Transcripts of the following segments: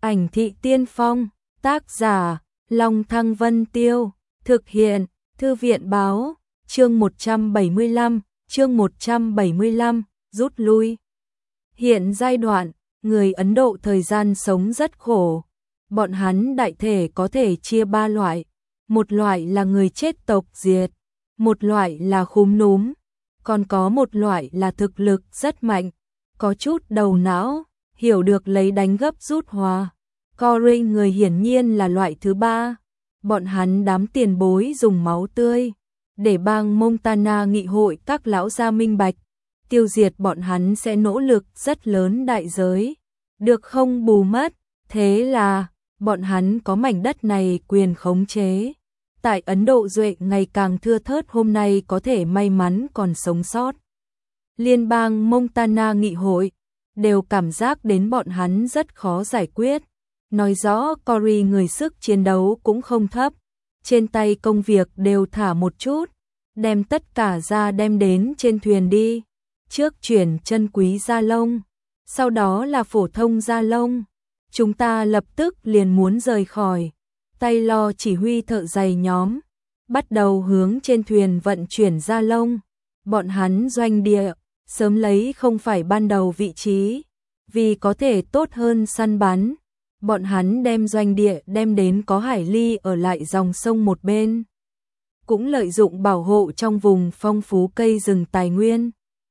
Ảnh thị tiên phong, tác giả, Long Thăng Vân Tiêu, thực hiện, Thư viện báo, chương 175, rút lui. Hiện giai đoạn, người Ấn Độ thời gian sống rất khổ. Bọn hắn đại thể có thể chia ba loại. Một loại là người chết tộc diệt, một loại là khúm núm, còn có một loại là thực lực rất mạnh, có chút đầu não, hiểu được lấy đánh gấp rút hòa. Corey người hiển nhiên là loại thứ ba. Bọn hắn đám tiền bối dùng máu tươi để bang Montana nghị hội các lão gia minh bạch, tiêu diệt bọn hắn sẽ nỗ lực rất lớn đại giới, được không bù mất. Thế là bọn hắn có mảnh đất này quyền khống chế. Tại Ấn Độ duệ ngày càng thưa thớt, hôm nay có thể may mắn còn sống sót. Liên bang Montana nghị hội đều cảm giác đến bọn hắn rất khó giải quyết. Nói rõ Corey người sức chiến đấu cũng không thấp, trên tay công việc đều thả một chút, đem tất cả ra đem đến trên thuyền đi. Trước chuyển chân quý da lông, sau đó là phổ thông da lông. Chúng ta lập tức liền muốn rời khỏi. Taylor chỉ huy thợ giày nhóm bắt đầu hướng trên thuyền vận chuyển da lông. Bọn hắn doanh địa sớm lấy không phải ban đầu vị trí, vì có thể tốt hơn săn bắn. Bọn hắn đem doanh địa đem đến có hải ly ở lại dòng sông một bên, cũng lợi dụng bảo hộ trong vùng phong phú cây rừng tài nguyên,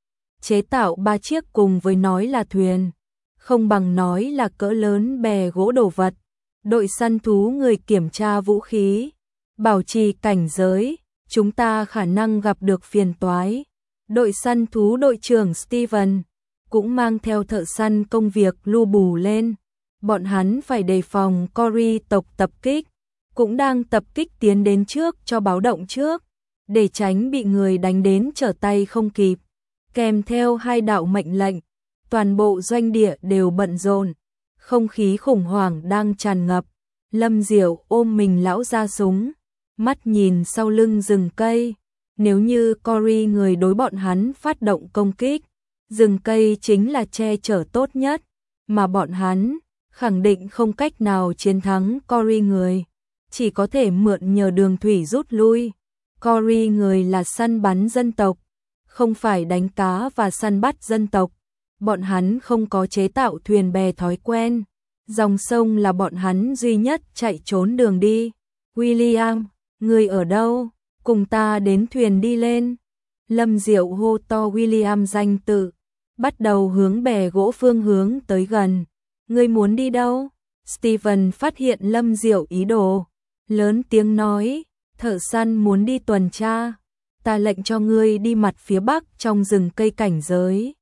chế tạo 3 chiếc cùng với nói là thuyền, không bằng nói là cỡ lớn bè gỗ đồ vật. Đội săn thú người kiểm tra vũ khí, bảo trì cảnh giới, chúng ta khả năng gặp được phiền toái. Đội săn thú đội trưởng Steven cũng mang theo thợ săn công việc lu bù lên. Bọn hắn phải đề phòng Corey tộc tập kích, cũng đang tập kích tiến đến trước cho báo động trước, để tránh bị người đánh đến trở tay không kịp. Kèm theo 2 đạo mệnh lệnh, toàn bộ doanh địa đều bận rộn, không khí khủng hoảng đang tràn ngập. Lâm Diệu ôm mình lão ra súng, mắt nhìn sau lưng rừng cây. Nếu như Corey người đối bọn hắn phát động công kích, rừng cây chính là che chở tốt nhất, mà bọn hắn khẳng định không cách nào chiến thắng Corey người, chỉ có thể mượn nhờ đường thủy rút lui. Corey người là săn bắn dân tộc, không phải đánh cá và săn bắt dân tộc. Bọn hắn không có chế tạo thuyền bè thói quen, dòng sông là bọn hắn duy nhất chạy trốn đường đi. William, người ở đâu? Cùng ta đến thuyền đi lên. Lâm Diệu hô to William danh tự, bắt đầu hướng bè gỗ phương hướng tới gần. Ngươi muốn đi đâu? Steven phát hiện Lâm Diệu ý đồ, lớn tiếng nói, thợ săn muốn đi tuần tra, ta lệnh cho ngươi đi mặt phía bắc trong rừng cây cảnh giới.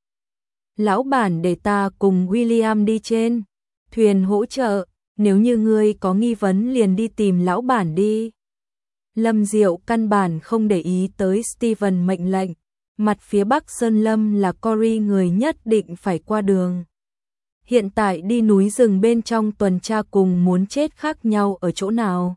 Lão bản để ta cùng William đi trên thuyền hỗ trợ, nếu như ngươi có nghi vấn liền đi tìm lão bản đi. Lâm Diệu căn bản không để ý tới Steven mệnh lệnh, mặt phía bắc sơn lâm là Corey người nhất định phải qua đường. Hiện tại đi núi rừng bên trong tuần tra cùng muốn chết khác nhau ở chỗ nào?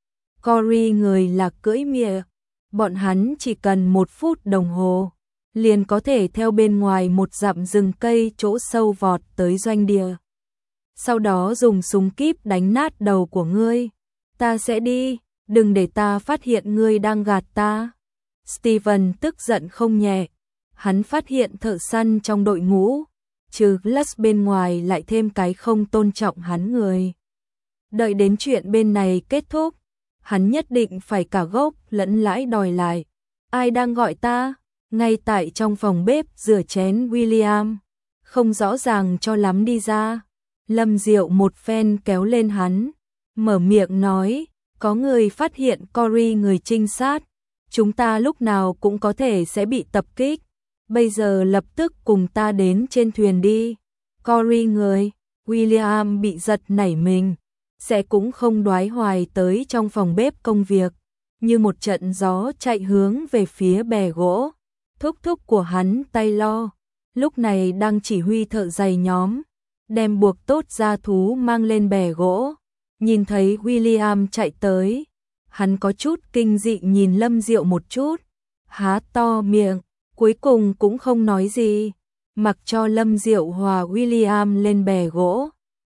Corey người là cưỡi mịa, bọn hắn chỉ cần 1 phút đồng hồ, liền có thể theo bên ngoài 1 dặm rừng cây chỗ sâu vọt tới doanh địa. Sau đó dùng súng kíp đánh nát đầu của ngươi. Ta sẽ đi, đừng để ta phát hiện ngươi đang gạt ta. Steven tức giận không nhẹ, hắn phát hiện thợ săn trong đội ngũ, trừ Lux bên ngoài lại thêm cái không tôn trọng hắn người. Đợi đến chuyện bên này kết thúc, hắn nhất định phải cả gốc lẫn lãi đòi lại. Ai đang gọi ta? Ngay tại trong phòng bếp rửa chén William, không rõ ràng cho lắm đi ra. Lâm Diệu một phen kéo lên hắn, mở miệng nói, có người phát hiện Corey người trinh sát, chúng ta lúc nào cũng có thể sẽ bị tập kích. Bây giờ lập tức cùng ta đến trên thuyền đi. Corey người, William bị giật nảy mình, sẽ cũng không đoái hoài tới trong phòng bếp công việc, như một trận gió chạy hướng về phía bè gỗ. Thúc thúc của hắn Taylor lúc này đang chỉ huy thợ giày nhóm đem buộc tốt da thú mang lên bè gỗ. Nhìn thấy William chạy tới, hắn có chút kinh dị nhìn Lâm Diệu một chút, há to miệng, cuối cùng cũng không nói gì, mặc cho Lâm Diệu hòa William lên bè gỗ.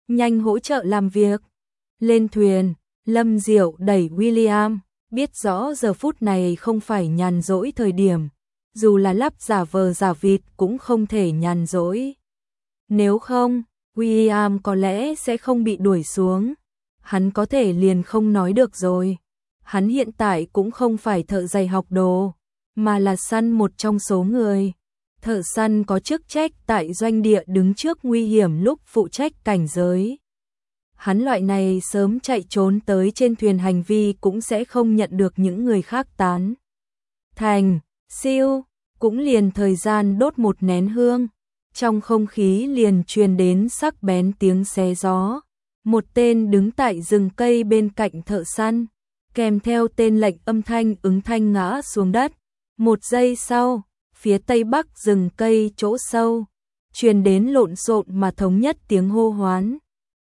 nhanh hỗ trợ làm việc. Lên thuyền, Lâm Diệu đẩy William, biết rõ giờ phút này không phải nhàn rỗi thời điểm, dù là lắp giả vờ giả vịt cũng không thể nhàn rỗi. Nếu không, William có lẽ sẽ không bị đuổi xuống. Hắn có thể liền không nói được rồi. Hắn hiện tại cũng không phải thợ giày học đồ, mà là săn một trong số người. Thợ săn có chức trách tại doanh địa đứng trước nguy hiểm lúc phụ trách cảnh giới. Hắn loại này sớm chạy trốn tới trên thuyền hành vi cũng sẽ không nhận được những người khác tán thành. Siêu, cũng liền thời gian đốt một nén hương. Trong không khí liền truyền đến sắc bén tiếng xé gió. Một tên đứng tại rừng cây bên cạnh thợ săn, kèm theo tên lệnh âm thanh ứng thanh ngã xuống đất. Một giây sau, phía tây bắc rừng cây chỗ sâu, truyền đến lộn xộn mà thống nhất tiếng hô hoán.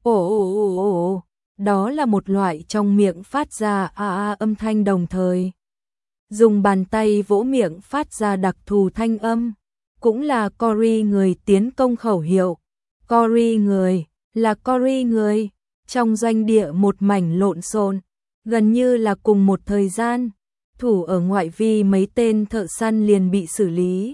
Ồ, đó là một loại trong miệng phát ra âm thanh đồng thời. Dùng bàn tay vỗ miệng phát ra đặc thù thanh âm, cũng là Cory người tiến công khẩu hiệu. Cory người, là Cory người. Trong doanh địa một mảnh lộn xộn, gần như là cùng một thời gian, thủ ở ngoại vi mấy tên thợ săn liền bị xử lý.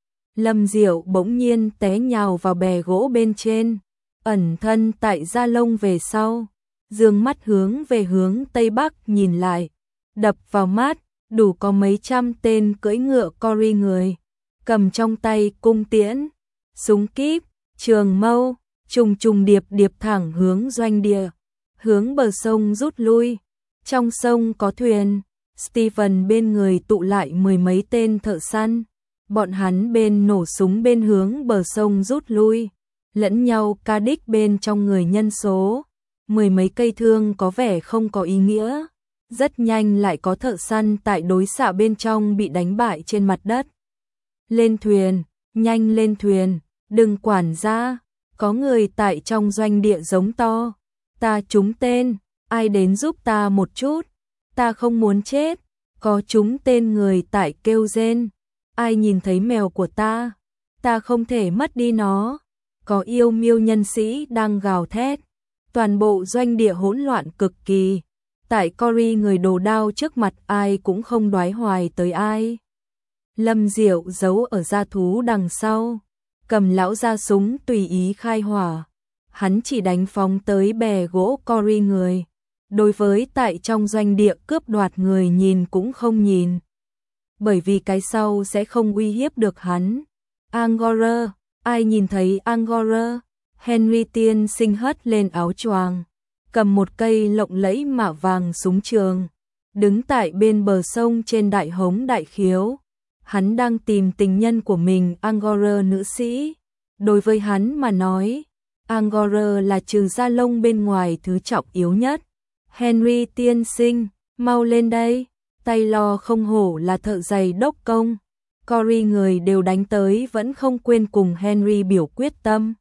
Lâm Diệu bỗng nhiên té nhào vào bè gỗ bên trên, ẩn thân tại da lông về sau, dương mắt hướng về hướng tây bắc nhìn lại, đập vào mắt, đủ có mấy trăm tên cưỡi ngựa Cory người, cầm trong tay cung tiễn, súng kíp, trường mâu, trùng trùng điệp điệp thẳng hướng doanh địa, hướng bờ sông rút lui. Trong sông có thuyền, Steven bên người tụ lại mười mấy tên thợ săn, bọn hắn bên nổ súng bên hướng bờ sông rút lui, lẫn nhau ca đích bên trong người nhân số, mười mấy cây thương có vẻ không có ý nghĩa. Rất nhanh lại có thợ săn tại đối xạ bên trong bị đánh bại trên mặt đất. Lên thuyền, nhanh lên thuyền, đừng quản ra. Có người tại trong doanh địa giống to. Ta trúng tên, ai đến giúp ta một chút. Ta không muốn chết. Có trúng tên người tại kêu rên. Ai nhìn thấy mèo của ta. Ta không thể mất đi nó. Có yêu miêu nhân sĩ đang gào thét. Toàn bộ doanh địa hỗn loạn cực kỳ. Tại Cory người đồ đao trước mặt ai cũng không đoái hoài tới ai. Lâm Diệu giấu ở gia thú đằng sau, cầm lão ra súng tùy ý khai hỏa. Hắn chỉ đánh phóng tới bè gỗ Cory người. Đối với tại trong doanh địa cướp đoạt người nhìn cũng không nhìn. Bởi vì cái sau sẽ không uy hiếp được hắn. Angora, ai nhìn thấy Angora? Henry tiên sinh hất lên áo choàng, cầm một cây lộng lẫy mạ vàng súng trường, đứng tại bên bờ sông trên đại hống đại khiếu. Hắn đang tìm tình nhân của mình, Angora nữ sĩ. Đối với hắn mà nói, Angora là trừ da lông bên ngoài thứ trọng yếu nhất. Henry tiên sinh, mau lên đây. Taylor không hổ là thợ giày đốc công. Cory người đều đánh tới vẫn không quên cùng Henry biểu quyết tâm.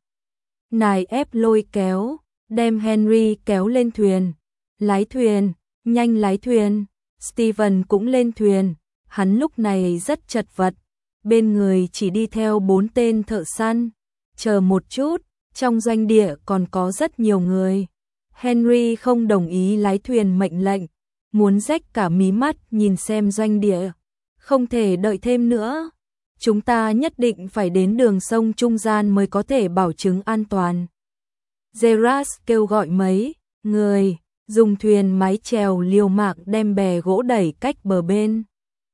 Nài ép lôi kéo, đem Henry kéo lên thuyền. Lái thuyền, nhanh lái thuyền. Steven cũng lên thuyền. Hắn lúc này rất chật vật. Bên người chỉ đi theo 4 tên thợ săn. Chờ một chút, trong doanh địa còn có rất nhiều người. Henry không đồng ý lái thuyền mệnh lệnh. Muốn rách cả mí mắt nhìn xem doanh địa. Không thể đợi thêm nữa. Chúng ta nhất định phải đến đường sông trung gian mới có thể bảo chứng an toàn. Gerard kêu gọi mấy người dùng thuyền mái chèo liều mạng đem bè gỗ đẩy cách bờ bên.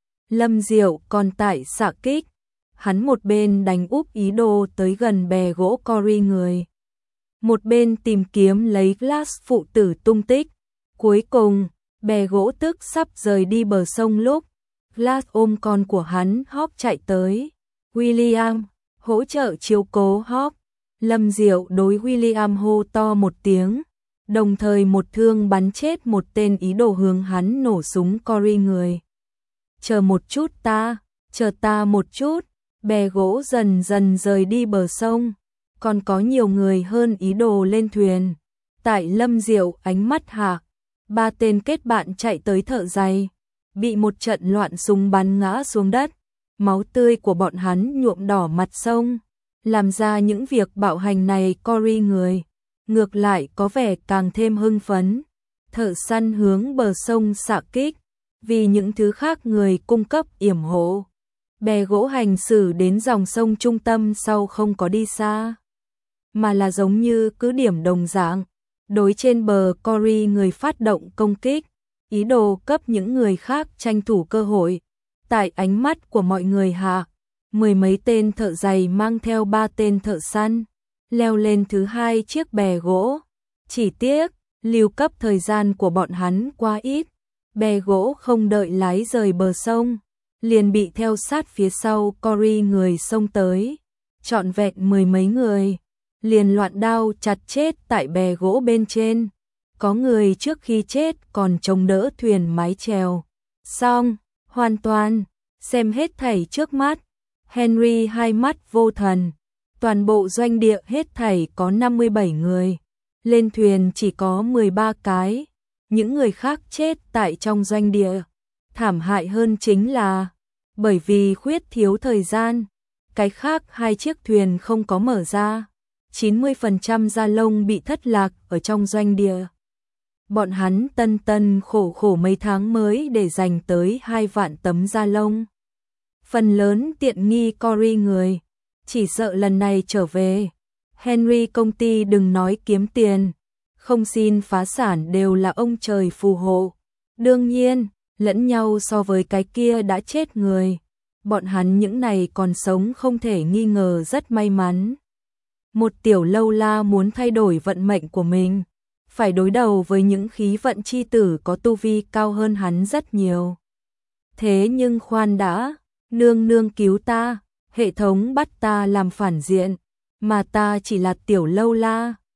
Lâm Diệu còn tại xạ kích. Hắn một bên đánh úp ý đồ tới gần bè gỗ Cory người. Một bên tìm kiếm lấy Glass phụ tử tung tích. Cuối cùng, bè gỗ tức sắp rời đi bờ sông lúc Glass ôm con của hắn Hawk chạy tới. William, hỗ trợ chiếu cố Hawk. Lâm Diệu đối William hô to một tiếng, đồng thời một thương bắn chết một tên ý đồ hướng hắn nổ súng Cory người. Chờ một chút chờ ta một chút. Bè gỗ dần dần rời đi bờ sông, còn có nhiều người hơn ý đồ lên thuyền. Tại Lâm Diệu ánh mắt hạ, 3 tên kết bạn chạy tới thợ giày, bị một trận loạn súng bắn ngã xuống đất. Máu tươi của bọn hắn nhuộm đỏ mặt sông, làm ra những việc bạo hành này Cory người. ngược lại có vẻ càng thêm hưng phấn. Thợ săn hướng bờ sông xạ kích, vì những thứ khác người cung cấp yểm hộ. Bè gỗ hành xử đến dòng sông trung tâm sau không có đi xa, mà là giống như cứ điểm đồng dạng. Đối trên bờ Cory người phát động công kích, ý đồ cấp những người khác tranh thủ cơ hội. Tại ánh mắt của mọi người hạ, 10 mấy tên thợ giày mang theo 3 tên thợ săn, leo lên thứ 2 chiếc bè gỗ. Chỉ tiếc, lưu cấp thời gian của bọn hắn quá ít, bè gỗ không đợi lái rời bờ sông, liền bị theo sát phía sau Cory người xông tới. Trọn vẹn 10 mấy người, liền loạn đao chặt chết tại bè gỗ bên trên. Có người trước khi chết còn chống đỡ thuyền mái chèo. Xong, hoàn toàn, xem hết thảy trước mắt. Henry hai mắt vô thần. Toàn bộ doanh địa hết thảy có 57 người. Lên thuyền chỉ có 13 cái. Những người khác chết tại trong doanh địa. Thảm hại hơn chính là, bởi vì khuyết thiếu thời gian, cái khác 2 chiếc thuyền không có mở ra. 90% da lông bị thất lạc ở trong doanh địa. Bọn hắn tân khổ khổ mấy tháng mới để dành tới 2 vạn tấm da lông. Phần lớn tiện nghi Cory người, chỉ sợ lần này trở về, Henry công ty đừng nói kiếm tiền, không xin phá sản đều là ông trời phù hộ. Đương nhiên, lẫn nhau so với cái kia đã chết người, bọn hắn những này còn sống không thể nghi ngờ rất may mắn. Một tiểu lâu la muốn thay đổi vận mệnh của mình, phải đối đầu với những khí vận chi tử có tu vi cao hơn hắn rất nhiều. Thế nhưng khoan đã, nương nương cứu ta, hệ thống bắt ta làm phản diện, mà ta chỉ là tiểu lâu la,